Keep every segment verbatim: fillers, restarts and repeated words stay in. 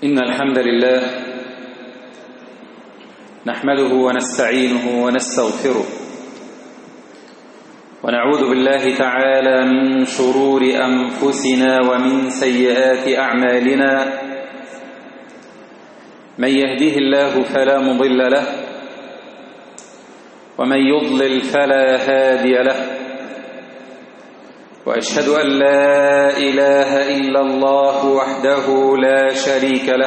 إن الحمد لله نحمده ونستعينه ونستغفره ونعوذ بالله تعالى من شرور أنفسنا ومن سيئات أعمالنا. من يهده الله فلا مضل له ومن يضلل فلا هادي له، وأشهد أن لا إله إلا الله وحده لا شريك له،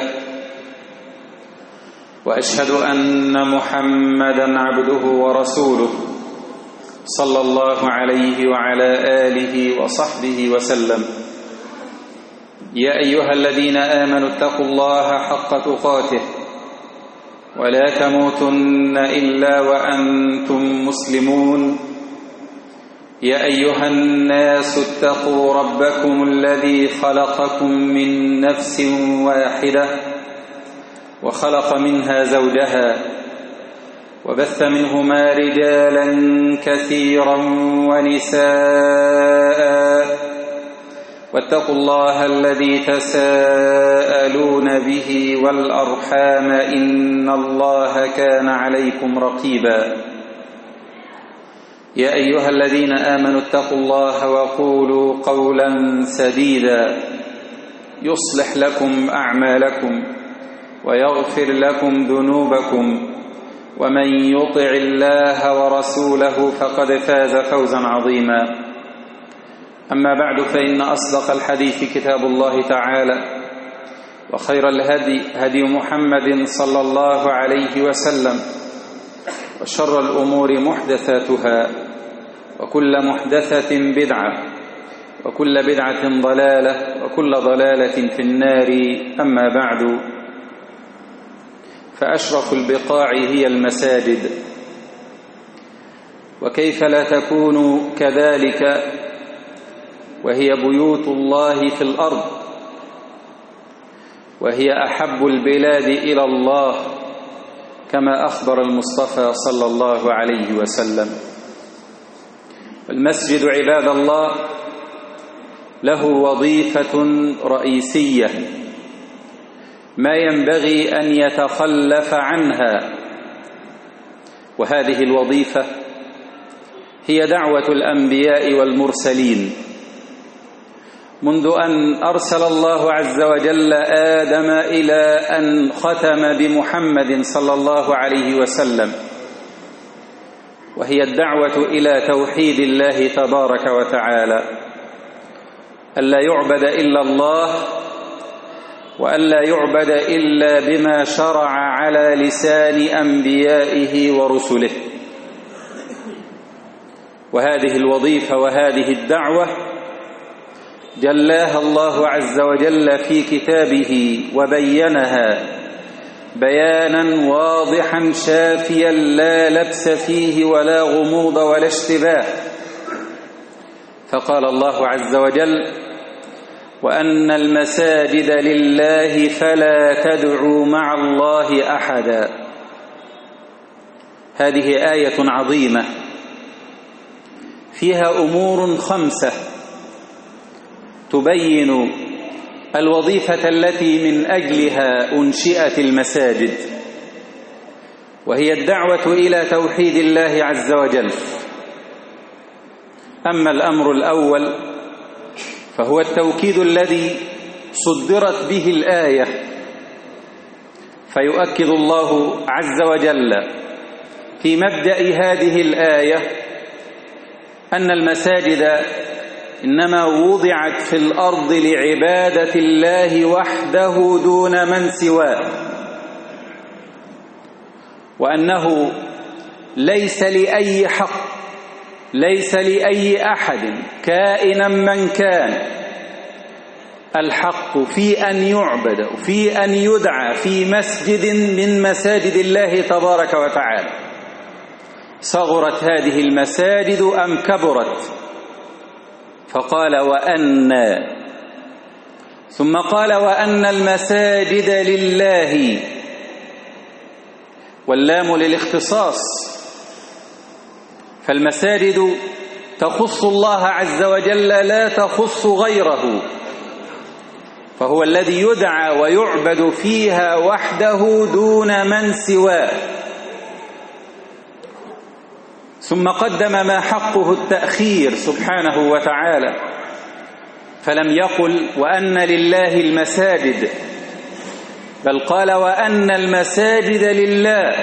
وأشهد أن محمدًا عبده ورسوله صلى الله عليه وعلى آله وصحبه وسلم. يا أيها الذين آمنوا اتقوا الله حق تقاته ولا تموتن إلا وأنتم مسلمون. يا أيها الناس اتقوا ربكم الذي خلقكم من نفس واحدة وخلق منها زوجها وبث منهما رجالا كثيرا ونساء، واتقوا الله الذي تساءلون به والأرحام إن الله كان عليكم رقيبا. يا أيها الذين آمنوا اتقوا الله وقولوا قولا سديدا يصلح لكم أعمالكم ويغفر لكم ذنوبكم، ومن يطع الله ورسوله فقد فاز فوزا عظيما. أما بعد، فإن أصدق الحديث كتاب الله تعالى، وخير الهدي هدي محمد صلى الله عليه وسلم، وشر الأمور محدثاتها، وكل محدثة بدعة، وكل بدعة ضلالة، وكل ضلالة في النار. أما بعد، فأشرف البقاع هي المساجد، وكيف لا تكون كذلك وهي بيوت الله في الأرض، وهي أحب البلاد إلى الله كما أخبر المصطفى صلى الله عليه وسلم. المسجد عباد الله له وظيفة رئيسية ما ينبغي أن يتخلف عنها، وهذه الوظيفة هي دعوة الأنبياء والمرسلين. منذ أن أرسل الله عز وجل آدم إلى أن ختم بمحمد صلى الله عليه وسلم، وهي الدعوة إلى توحيد الله تبارك وتعالى، ألا يعبد إلا الله، وألا يعبد إلا بما شرع على لسان أنبيائه ورسله. وهذه الوظيفة وهذه الدعوة جلاها الله عز وجل في كتابه وبينها بيانا واضحا شافيا لا لبس فيه ولا غموض ولا اشتباه. فقال الله عز وجل: وأن المساجد لله فلا تدعوا مع الله أحدا. هذه آية عظيمة فيها أمور خمسة تبين الوظيفة التي من أجلها أنشئت المساجد، وهي الدعوة إلى توحيد الله عز وجل. أما الأمر الأول فهو التوكيد الذي صدرت به الآية، فيؤكد الله عز وجل في مبدأ هذه الآية أن المساجد إنما وضعت في الأرض لعبادة الله وحده دون من سواه، وأنه ليس لأي حق، ليس لأي أحد كائنا من كان الحق في أن يعبد، في أن يدعى في مسجد من مساجد الله تبارك وتعالى، صغرت هذه المساجد أم كبرت. فقال: وأن، ثم قال: وأن المساجد لله، واللام للاختصاص، فالمساجد تخص الله عز وجل لا تخص غيره، فهو الذي يدعى ويعبد فيها وحده دون من سواه. ثم قدم ما حقه التأخير سبحانه وتعالى، فلم يقل وأن لله المساجد، بل قال وأن المساجد لله.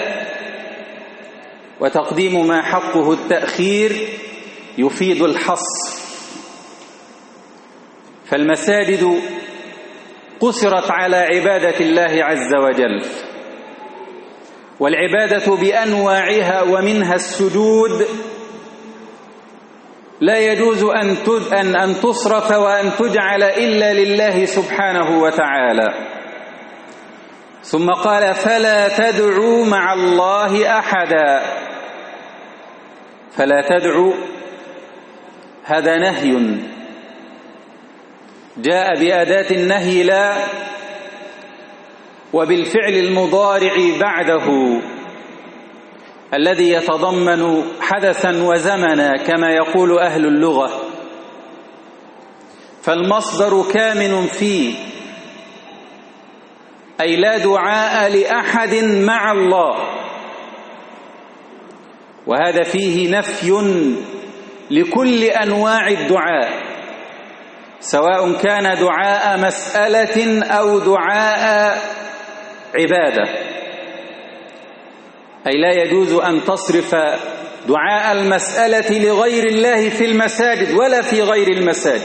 وتقديم ما حقه التأخير يفيد الحصر، فالمساجد قصرت على عبادة الله عز وجل، والعبادة بأنواعها ومنها السجود لا يجوز أن أن تصرف وأن تجعل إلا لله سبحانه وتعالى. ثم قال فلا تدعوا مع الله أحدا. فلا تدعوا هذا نهي جاء بأداة النهي لا، وبالفعل المضارع بعده الذي يتضمن حدثا وزمنا كما يقول أهل اللغة، فالمصدر كامن فيه، أي لا دعاء لأحد مع الله، وهذا فيه نفي لكل أنواع الدعاء، سواء كان دعاء مسألة أو دعاء عبادة. أي لا يجوز أن تصرف دعاء المسألة لغير الله في المساجد ولا في غير المساجد.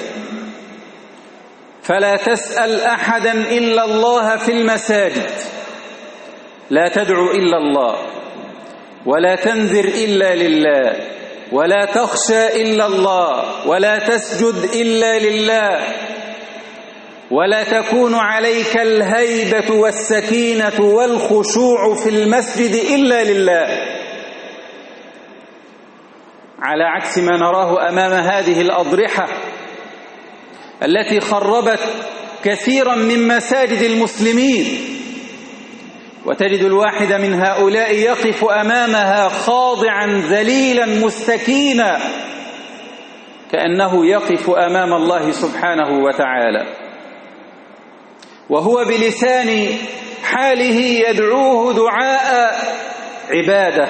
فلا تسأل أحدا إلا الله في المساجد، لا تدعو إلا الله، ولا تنذر إلا لله، ولا تخشى إلا الله، ولا تسجد إلا لله، ولا تكون عليك الهيبة والسكينة والخشوع في المسجد إلا لله، على عكس ما نراه أمام هذه الأضرحة التي خربت كثيرا من مساجد المسلمين، وتجد الواحد من هؤلاء يقف أمامها خاضعا ذليلا مستكينا كأنه يقف أمام الله سبحانه وتعالى، وهو بلسان حاله يدعوه دعاء عبادة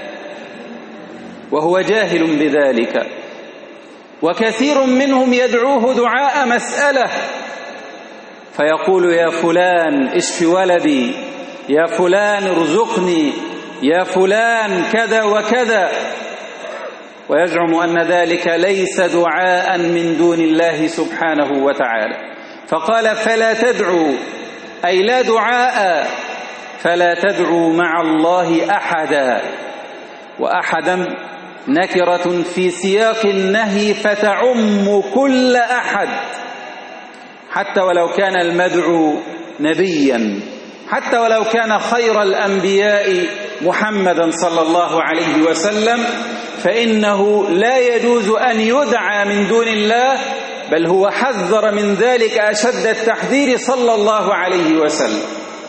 وهو جاهل بذلك. وكثير منهم يدعوه دعاء مسألة، فيقول يا فلان اشف ولدي، يا فلان ارزقني، يا فلان كذا وكذا، ويزعم أن ذلك ليس دعاء من دون الله سبحانه وتعالى. فقال فلا تدعوا، أي لا دعاء، فلا تدعوا مع الله أحدا. وأحدا نكرة في سياق النهي فتعم كل أحد، حتى ولو كان المدعو نبيا، حتى ولو كان خير الأنبياء محمدا صلى الله عليه وسلم، فإنه لا يجوز أن يدعى من دون الله، بل هو حذر من ذلك أشد التحذير صلى الله عليه وسلم.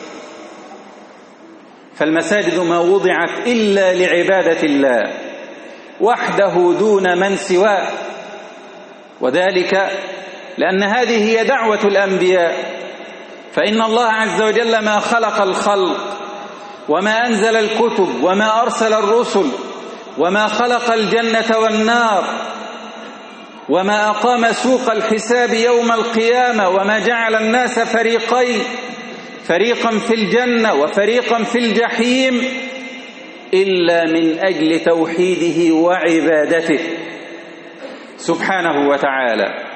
فالمساجد ما وضعت إلا لعبادة الله وحده دون من سواه، وذلك لأن هذه هي دعوة الأنبياء. فإن الله عز وجل ما خلق الخلق وما أنزل الكتب وما أرسل الرسل وما خلق الجنة والنار وما أقام سوق الحساب يوم القيامة وما جعل الناس فريقين، فريقا في الجنة وفريقا في الجحيم، إلا من أجل توحيده وعبادته سبحانه وتعالى.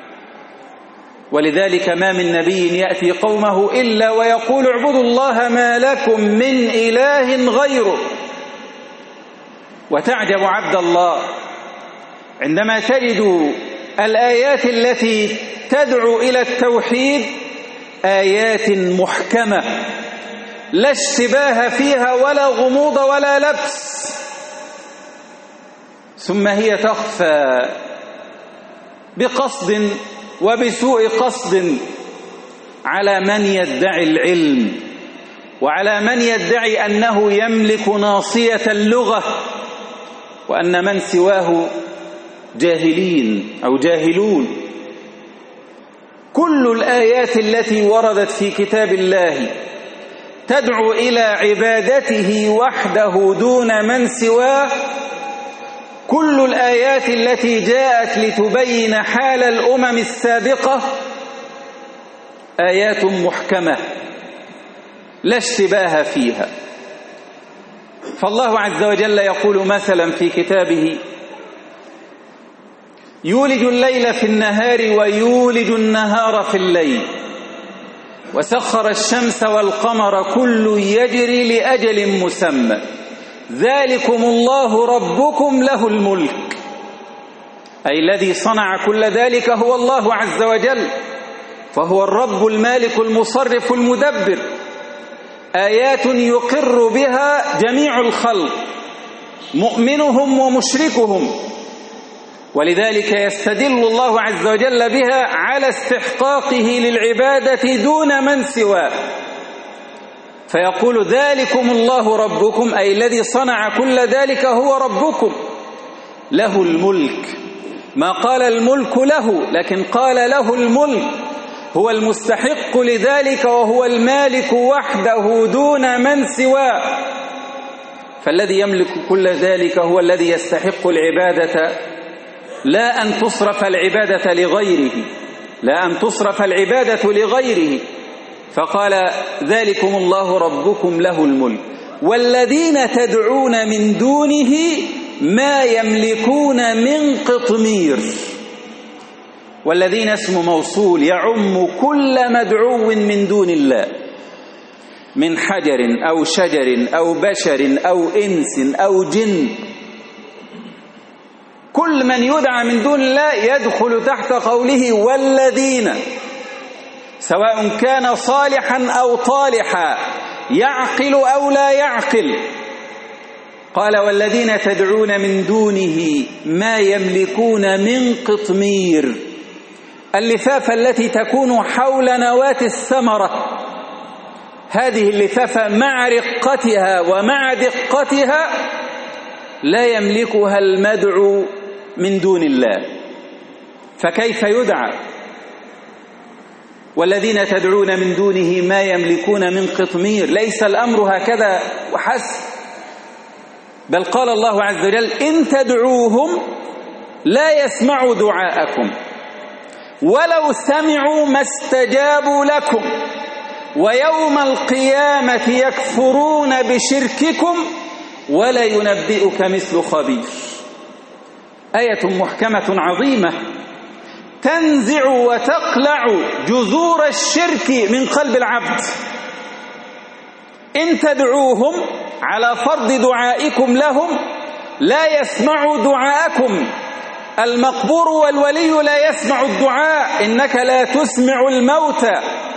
ولذلك ما من نبي يأتي قومه إلا ويقول اعبدوا الله ما لكم من إله غيره. وتعجب عبد الله عندما تجد الآيات التي تدعو إلى التوحيد آيات محكمة لا اشتباه فيها ولا غموض ولا لبس، ثم هي تخفى بقصد وبسوء قصد على من يدعي العلم وعلى من يدعي أنه يملك ناصية اللغة، وأن من سواه جاهلين أو جاهلون. كل الآيات التي وردت في كتاب الله تدعو إلى عبادته وحده دون من سواه، كل الآيات التي جاءت لتبين حال الأمم السابقة آيات محكمة لا اشتباه فيها. فالله عز وجل يقول مثلا في كتابه: يولج الليل في النهار ويولج النهار في الليل وسخر الشمس والقمر كل يجري لأجل مسمى ذلكم الله ربكم له الملك. أي الذي صنع كل ذلك هو الله عز وجل، فهو الرب المالك المصرف المدبر. آيات يقر بها جميع الخلق مؤمنهم ومشركهم، ولذلك يستدل الله عز وجل بها على استحقاقه للعبادة دون من سواه، فيقول: ذلكم الله ربكم، أي الذي صنع كل ذلك هو ربكم، له الملك. ما قال الملك له، لكن قال له الملك، هو المستحق لذلك وهو المالك وحده دون من سواه. فالذي يملك كل ذلك هو الذي يستحق العبادة، لا أن تصرف العبادة لغيره، لا أن تصرف العبادة لغيره. فقال: ذلكم الله ربكم له الملك والذين تدعون من دونه ما يملكون من قطمير. والذين اسم موصول يعم كل مدعو من دون الله، من حجر أو شجر أو بشر أو إنس أو جن، كل من يدعى من دون الله يدخل تحت قوله والذين، سواء كان صالحا أو طالحا، يعقل أو لا يعقل. قال: والذين تدعون من دونه ما يملكون من قطمير، اللفافة التي تكون حول نواة الثمرة، هذه اللفافة مع رقتها ومع دقتها لا يملكها المدعو من دون الله، فكيف يدعى؟ والذين تدعون من دونه ما يملكون من قطمير. ليس الأمر هكذا وحسب، بل قال الله عز وجل: إن تدعوهم لا يسمعوا دعاءكم ولو سمعوا ما استجابوا لكم ويوم القيامة يكفرون بشرككم ولا ينبئك مثل خبير. آية محكمة عظيمة تنزع وتقلع جذور الشرك من قلب العبد. إن تدعوهم على فرض دعائكم لهم لا يسمعوا دعاءكم. المقبور والولي لا يسمع الدعاء، إنك لا تسمع الموتى.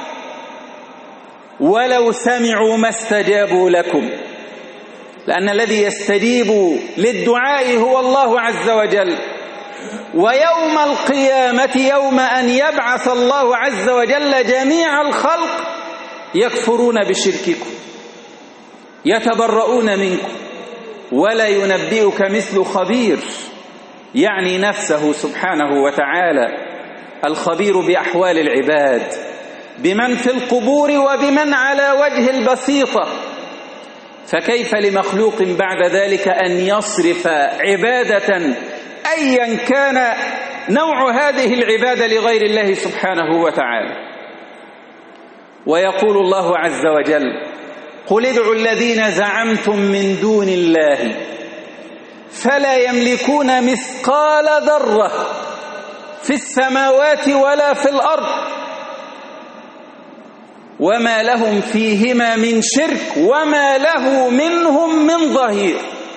ولو سمعوا ما استجابوا لكم، لأن الذي يستجيب للدعاء هو الله عز وجل. ويوم القيامة، يوم أن يبعث الله عز وجل جميع الخلق، يكفرون بشرككم، يتبرؤون منكم، ولا ينبئك مثل خبير، يعني نفسه سبحانه وتعالى الخبير بأحوال العباد، بمن في القبور وبمن على وجه البسيطة. فكيف لمخلوق بعد ذلك أن يصرف عبادة أيا كان نوع هذه العبادة لغير الله سبحانه وتعالى؟ ويقول الله عز وجل: قل ادعوا الذين زعمتم من دون الله فلا يملكون مثقال ذرة في السماوات ولا في الأرض وما لهم فيهما من شرك وما له منهم من ظهير.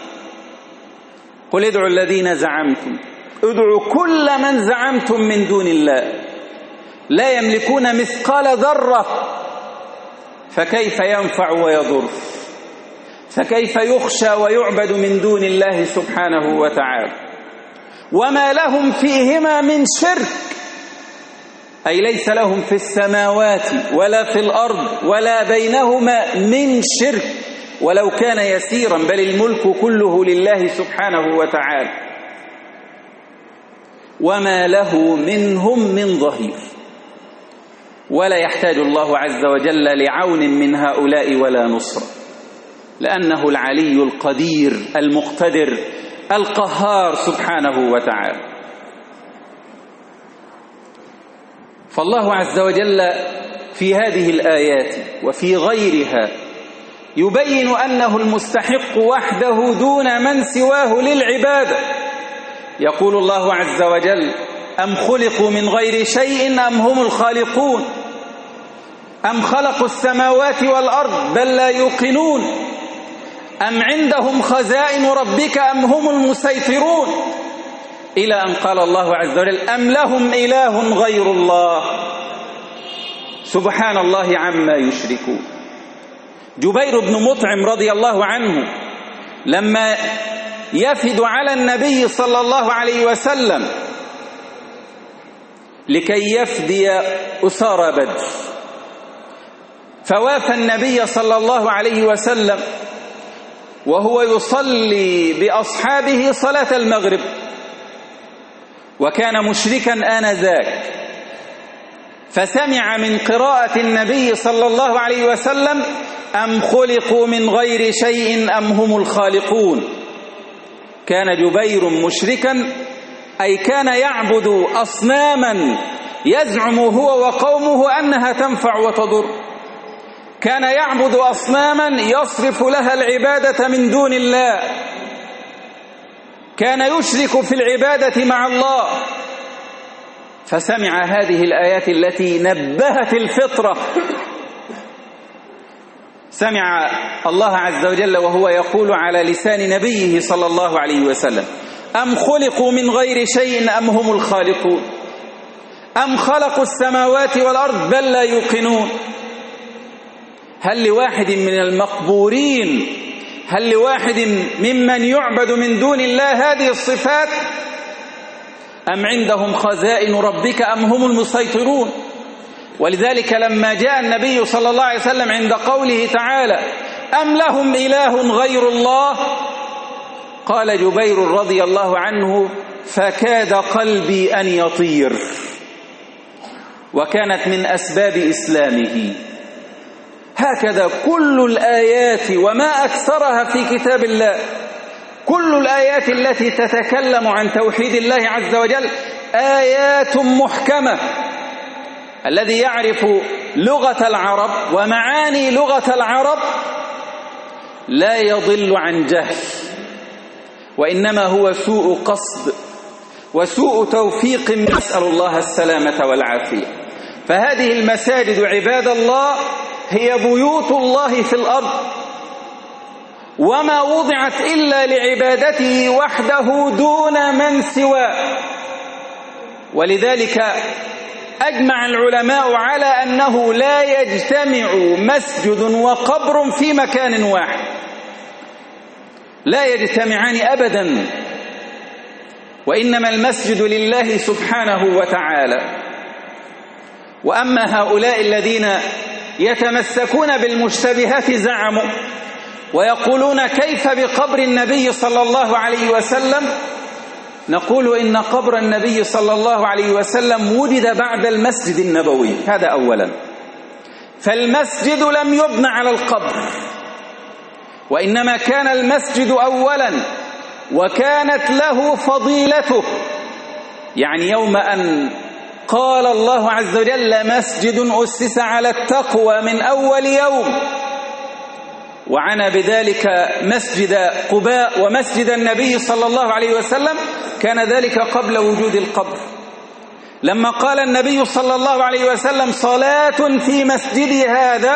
قل ادعوا الذين زعمتم، ادعوا كل من زعمتم من دون الله، لا يملكون مثقال ذرة، فكيف ينفع ويضر؟ فكيف يخشى ويعبد من دون الله سبحانه وتعالى؟ وما لهم فيهما من شرك، أي ليس لهم في السماوات ولا في الأرض ولا بينهما من شرك ولو كان يسيرا، بل الملك كله لله سبحانه وتعالى. وما له منهم من ظهير، ولا يحتاج الله عز وجل لعون من هؤلاء ولا نصر، لأنه العلي القدير المقتدر القهار سبحانه وتعالى. فالله عز وجل في هذه الآيات وفي غيرها يبين أنه المستحق وحده دون من سواه للعبادة. يقول الله عز وجل: أم خلقوا من غير شيء أم هم الخالقون أم خلقوا السماوات والأرض بل لا يوقنون أم عندهم خزائن ربك أم هم المسيطرون، إلى أن قال الله عز وجل: أم لهم إله غير الله سبحان الله عما يشركون. جبير بن مطعم رضي الله عنه لما يفد على النبي صلى الله عليه وسلم لكي يفدي أسارى بدر، فوافى النبي صلى الله عليه وسلم وهو يصلي بأصحابه صلاة المغرب، وكان مشركا آنذاك، فسمع من قراءة النبي صلى الله عليه وسلم: أم خلقوا من غير شيء أم هم الخالقون. كان جبير مشركا، أي كان يعبد أصناما يزعم هو وقومه أنها تنفع وتضر، كان يعبد أصناما يصرف لها العبادة من دون الله، كان يشرك في العبادة مع الله. فسمع هذه الآيات التي نبهت الفطرة، سمع الله عز وجل وهو يقول على لسان نبيه صلى الله عليه وسلم: أم خلقوا من غير شيء أم هم الخالقون أم خلقوا السماوات والأرض بل لا يوقنون. هل لواحد من المقبورين، هل لواحد ممن يعبد من دون الله هذه الصفات؟ أم عندهم خزائن ربك أم هم المسيطرون. ولذلك لما جاء النبي صلى الله عليه وسلم عند قوله تعالى: أم لهم إله غير الله، قال جبير رضي الله عنه: فكاد قلبي أن يطير. وكانت من أسباب إسلامه. هكذا كل الآيات وما أكثرها في كتاب الله، كل الآيات التي تتكلم عن توحيد الله عز وجل آيات محكمة. الذي يعرف لغة العرب ومعاني لغة العرب لا يضل عن جهل، وإنما هو سوء قصد وسوء توفيق، نسأل الله السلامة والعافية. فهذه المساجد عباد الله هي بيوت الله في الأرض، وما وضعت إلا لعبادته وحده دون من سواه. ولذلك أجمع العلماء على أنه لا يجتمع مسجد وقبر في مكان واحد، لا يجتمعان أبدا، وإنما المسجد لله سبحانه وتعالى. وأما هؤلاء الذين يتمسكون بالمشتبهات زعموا ويقولون: كيف بقبر النبي صلى الله عليه وسلم؟ نقول إن قبر النبي صلى الله عليه وسلم وجد بعد المسجد النبوي، هذا أولا. فالمسجد لم يبنى على القبر، وإنما كان المسجد أولا، وكانت له فضيلته. يعني يوم أن قال الله عز وجل: مسجد أسس على التقوى من أول يوم، وعنى بذلك مسجد قباء ومسجد النبي صلى الله عليه وسلم، كان ذلك قبل وجود القبر. لما قال النبي صلى الله عليه وسلم: صلاة في مسجدي هذا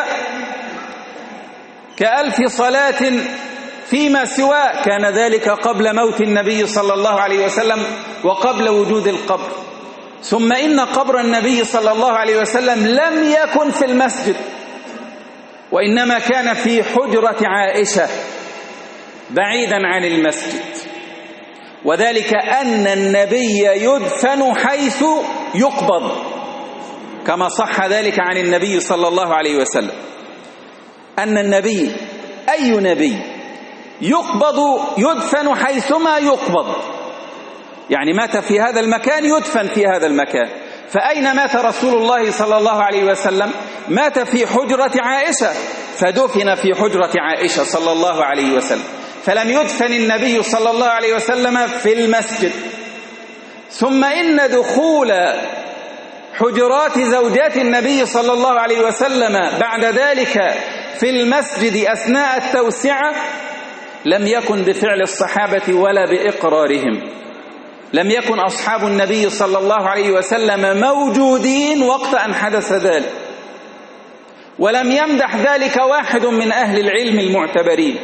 كألف صلاة فيما سواه، كان ذلك قبل موت النبي صلى الله عليه وسلم وقبل وجود القبر. ثم إن قبر النبي صلى الله عليه وسلم لم يكن في المسجد، وإنما كان في حجرة عائشة بعيدا عن المسجد، وذلك أن النبي يدفن حيث يقبض، كما صح ذلك عن النبي صلى الله عليه وسلم، أن النبي أي نبي يقبض يدفن حيثما يقبض، يعني مات في هذا المكان يدفن في هذا المكان. فأين مات رسول الله صلى الله عليه وسلم؟ مات في حجرة عائشة، فدفن في حجرة عائشة صلى الله عليه وسلم، فلم يدفن النبي صلى الله عليه وسلم في المسجد. ثم إن دخول حجرات زوجات النبي صلى الله عليه وسلم بعد ذلك في المسجد أثناء التوسعة لم يكن بفعل الصحابة ولا بإقرارهم. لم يكن أصحاب النبي صلى الله عليه وسلم موجودين وقت أن حدث ذلك، ولم يمدح ذلك واحد من أهل العلم المعتبرين.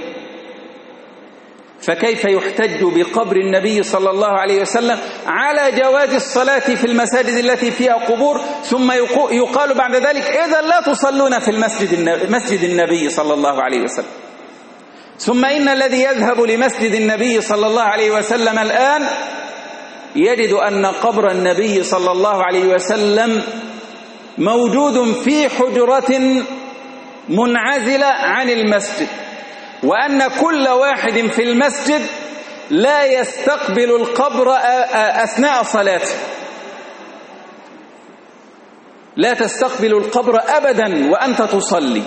فكيف يحتج بقبر النبي صلى الله عليه وسلم على جواز الصلاة في المساجد التي فيها قبور، ثم يقال بعد ذلك إذا لا تصلون في المسجد مسجد النبي صلى الله عليه وسلم؟ ثم إن الذي يذهب لمسجد النبي صلى الله عليه وسلم الآن يجد أن قبر النبي صلى الله عليه وسلم موجود في حجرة منعزلة عن المسجد، وأن كل واحد في المسجد لا يستقبل القبر أثناء صلاته، لا تستقبل القبر أبدا وأنت تصلي.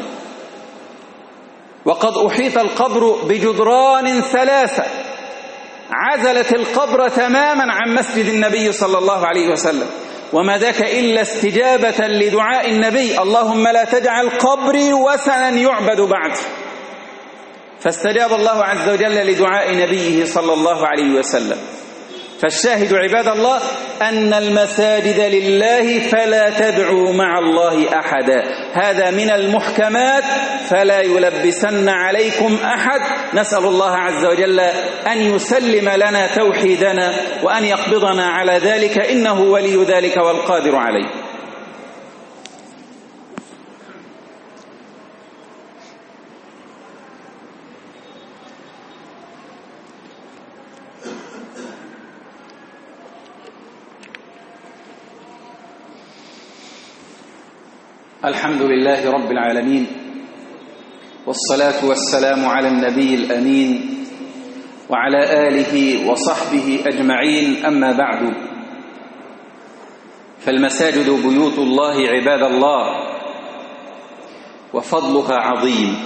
وقد أحيط القبر بجدران ثلاثة عزلت القبر تماما عن مسجد النبي صلى الله عليه وسلم، وما ذاك إلا استجابة لدعاء النبي: اللهم لا تجعل قبري وثنا يعبد بعد. فاستجاب الله عز وجل لدعاء نبيه صلى الله عليه وسلم. فالشاهد عباد الله أن المساجد لله فلا تدعوا مع الله أحدا، هذا من المحكمات، فلا يلبسن عليكم أحد. نسأل الله عز وجل أن يسلم لنا توحيدنا وأن يقبضنا على ذلك، إنه ولي ذلك والقادر عليه. الحمد لله رب العالمين، والصلاة والسلام على النبي الأمين وعلى آله وصحبه أجمعين، أما بعد، فالمساجد بيوت الله عباد الله، وفضلها عظيم،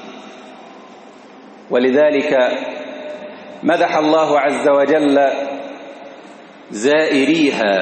ولذلك مدح الله عز وجل زائريها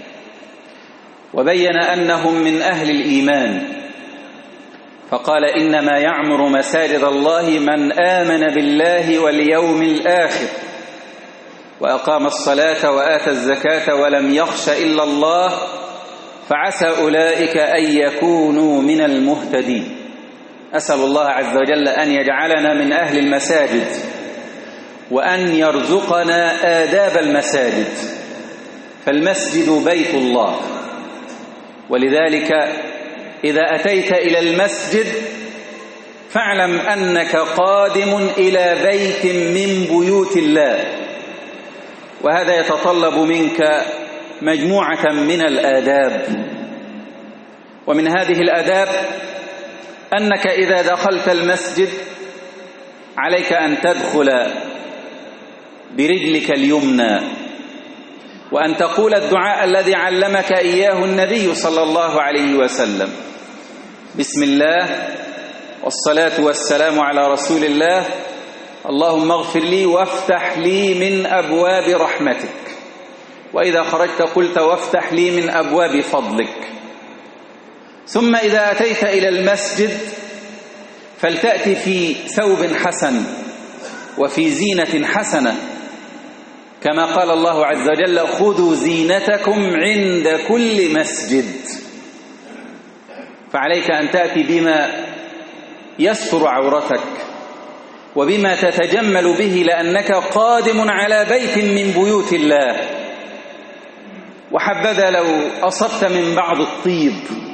وبين أنهم من أهل الإيمان، فقال: إنما يعمر مساجد الله من آمن بالله واليوم الآخر وأقام الصلاة وآتى الزكاة ولم يخش إلا الله فعسى أولئك أن يكونوا من المهتدين. أسأل الله عز وجل أن يجعلنا من أهل المساجد، وأن يرزقنا آداب المساجد، فالمسجد بيت الله. ولذلك إذا أتيت إلى المسجد فاعلم أنك قادم إلى بيت من بيوت الله، وهذا يتطلب منك مجموعة من الآداب. ومن هذه الآداب أنك إذا دخلت المسجد عليك أن تدخل برجلك اليمنى، وأن تقول الدعاء الذي علمك إياه النبي صلى الله عليه وسلم: بسم الله والصلاة والسلام على رسول الله، اللهم اغفر لي وافتح لي من أبواب رحمتك. وإذا خرجت قلت: وافتح لي من أبواب فضلك. ثم إذا أتيت إلى المسجد فلتأتي في ثوب حسن وفي زينة حسنة، كما قال الله عز وجل: خذوا زينتكم عند كل مسجد. فعليك أن تأتي بما يستر عورتك وبما تتجمل به، لأنك قادم على بيت من بيوت الله. وحبذا لو أصبت من بعض الطيب،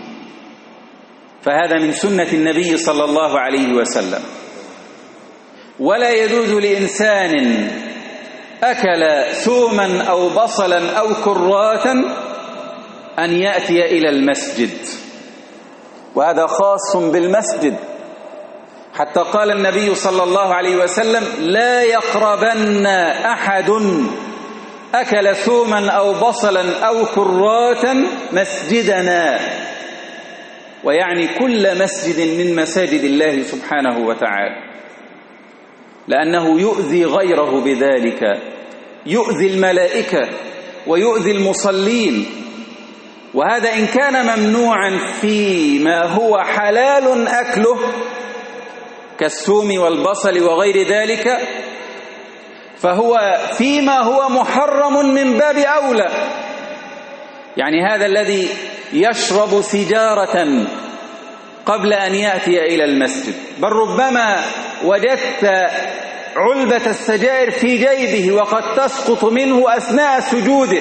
فهذا من سنة النبي صلى الله عليه وسلم. ولا يجوز لإنسان أكل ثوما أو بصلا أو كراتا أن يأتي إلى المسجد، وهذا خاص بالمسجد، حتى قال النبي صلى الله عليه وسلم: لا يقربن أحد أكل ثوما أو بصلا أو كراتا مسجدنا، ويعني كل مسجد من مساجد الله سبحانه وتعالى، لأنه يؤذي غيره بذلك، يؤذي الملائكة ويؤذي المصلين. وهذا إن كان ممنوعا فيما هو حلال أكله كالثوم والبصل وغير ذلك، فهو فيما هو محرم من باب أولى. يعني هذا الذي يشرب سجارة قبل أن يأتي إلى المسجد، بل ربما وجدت علبة السجائر في جيبه وقد تسقط منه أثناء سجوده،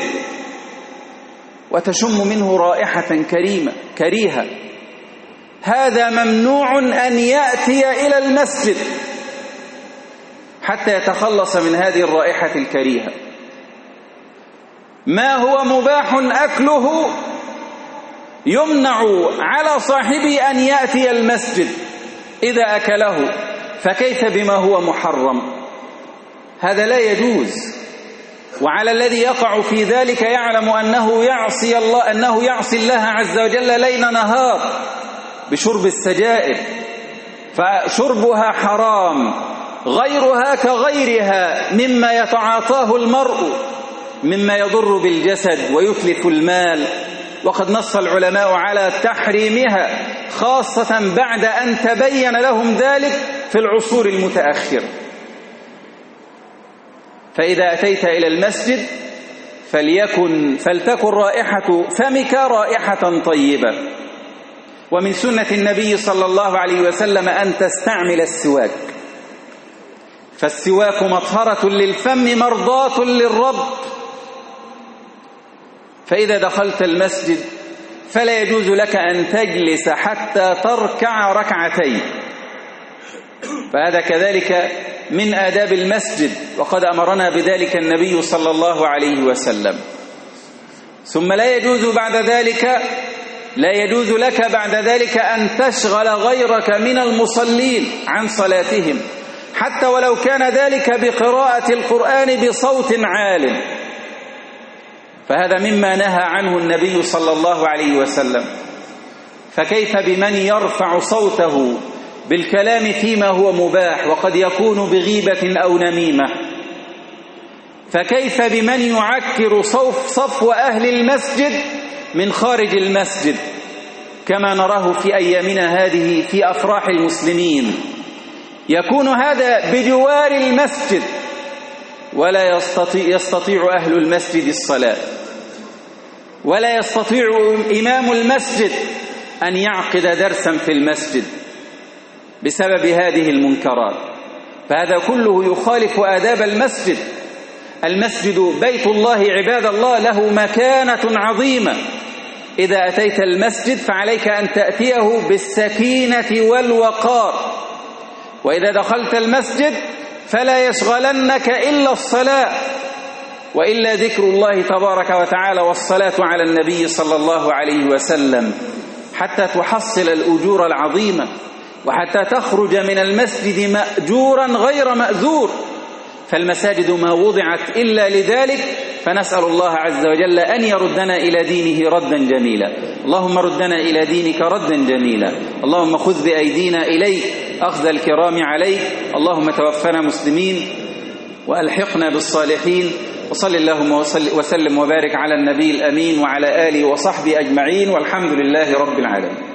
وتشم منه رائحة كريمة كريهة، هذا ممنوع أن يأتي إلى المسجد حتى يتخلص من هذه الرائحة الكريهة. ما هو مباح أكله يمنع على صاحبه أن يأتي المسجد إذا أكله، فكيف بما هو محرم؟ هذا لا يجوز. وعلى الذي يقع في ذلك يعلم أنه يعصي الله أنه يعصي الله عز وجل ليل نهار بشرب السجائر، فشربها حرام، غيرها كغيرها مما يتعاطاه المرء مما يضر بالجسد ويتلف المال، وقد نص العلماء على تحريمها خاصة بعد أن تبين لهم ذلك في العصور المتأخرة. فإذا أتيت إلى المسجد فليكن فلتكن رائحة فمك رائحة طيبة. ومن سنة النبي صلى الله عليه وسلم أن تستعمل السواك، فالسواك مطهرة للفم مرضاة للرب. فإذا دخلت المسجد فلا يجوز لك أن تجلس حتى تركع ركعتين، فهذا كذلك من آداب المسجد، وقد أمرنا بذلك النبي صلى الله عليه وسلم. ثم لا يجوز بعد ذلك لا يجوز لك بعد ذلك أن تشغل غيرك من المصلين عن صلاتهم، حتى ولو كان ذلك بقراءة القرآن بصوت عال، فهذا مما نهى عنه النبي صلى الله عليه وسلم. فكيف بمن يرفع صوته بالكلام فيما هو مباح وقد يكون بغيبة أو نميمة؟ فكيف بمن يعكر صف صفو أهل المسجد من خارج المسجد كما نراه في أيامنا هذه في أفراح المسلمين؟ يكون هذا بجوار المسجد ولا يستطيع, يستطيع أهل المسجد الصلاة، ولا يستطيع إمام المسجد أن يعقد درسا في المسجد بسبب هذه المنكرات. فهذا كله يخالف آداب المسجد. المسجد بيت الله عباد الله، له مكانة عظيمة. إذا أتيت المسجد فعليك أن تأتيه بالسكينة والوقار، وإذا دخلت المسجد فلا يشغلنك إلا الصلاة، وإلا ذكر الله تبارك وتعالى والصلاة على النبي صلى الله عليه وسلم، حتى تحصل الأجور العظيمة، وحتى تخرج من المسجد مأجورا غير مأذور. فالمساجد ما وضعت إلا لذلك، فنسأل الله عز وجل أن يردنا إلى دينه ردا جميلا. اللهم ردنا إلى دينك ردا جميلا. اللهم خذ بأيدينا إليك أخذ الكرام عليك. اللهم توفنا مسلمين وألحقنا بالصالحين. وصل اللهم وسلم وبارك على النبي الأمين وعلى آله وصحبه أجمعين، والحمد لله رب العالمين.